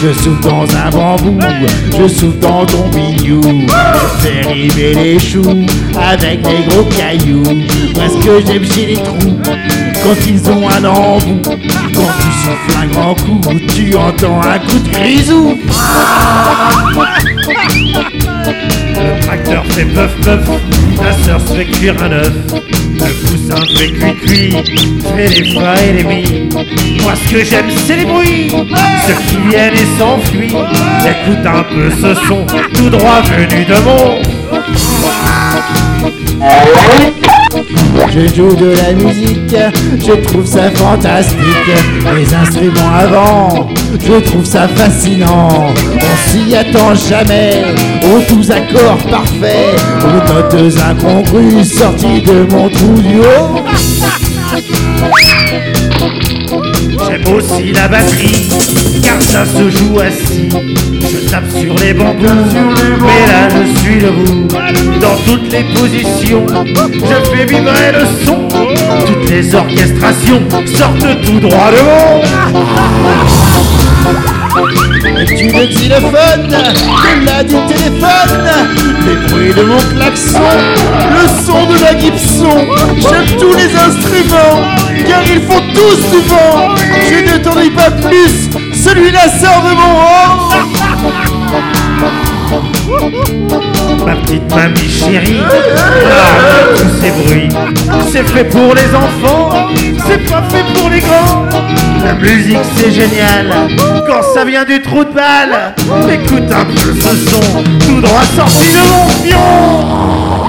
Je souffle dans un bambou, je souffle dans ton bignou. Je fais rimer les choux avec des gros cailloux. Moi ce que j'aime chez les trous, quand ils ont un embout. Quand tu souffles un grand coup, tu entends un coup de grisou. Le tracteur fait peuf peuf, la sœur se fait cuire un œuf. Le poussin fait cuit-cuit, fait les frais et les mie. Moi ce que j'aime c'est les bruits, ceux qui viennent et s'enfuient. Écoute un peu ce son, tout droit venu de mon. Je joue de la musique, je trouve ça fantastique. Les instruments avant, je trouve ça fascinant. On s'y attend jamais, aux 12 accords parfaits, aux notes incongrues sorties de mon trou du haut. J'aime aussi la batterie, car ça se joue assis. Je tape sur les bambous, mais là je suis debout. Dans toutes les positions, je fais vibrer le son. Toutes les orchestrations sortent tout droit de mon. Et tu le xylophone, de là du téléphone, les bruits de mon klaxon, le son de la Gibson. J'aime tous les instruments, car ils font tous du vent. Je ne t'en dis pas plus, celui-là sort de mon rang. Ma petite mamie chérie, ah, tous ces bruits, c'est fait pour les enfants, c'est pas fait pour les grands. La musique c'est génial, quand ça vient du trou de balle. Écoute un peu ce son, tout droit sorti de mon pion.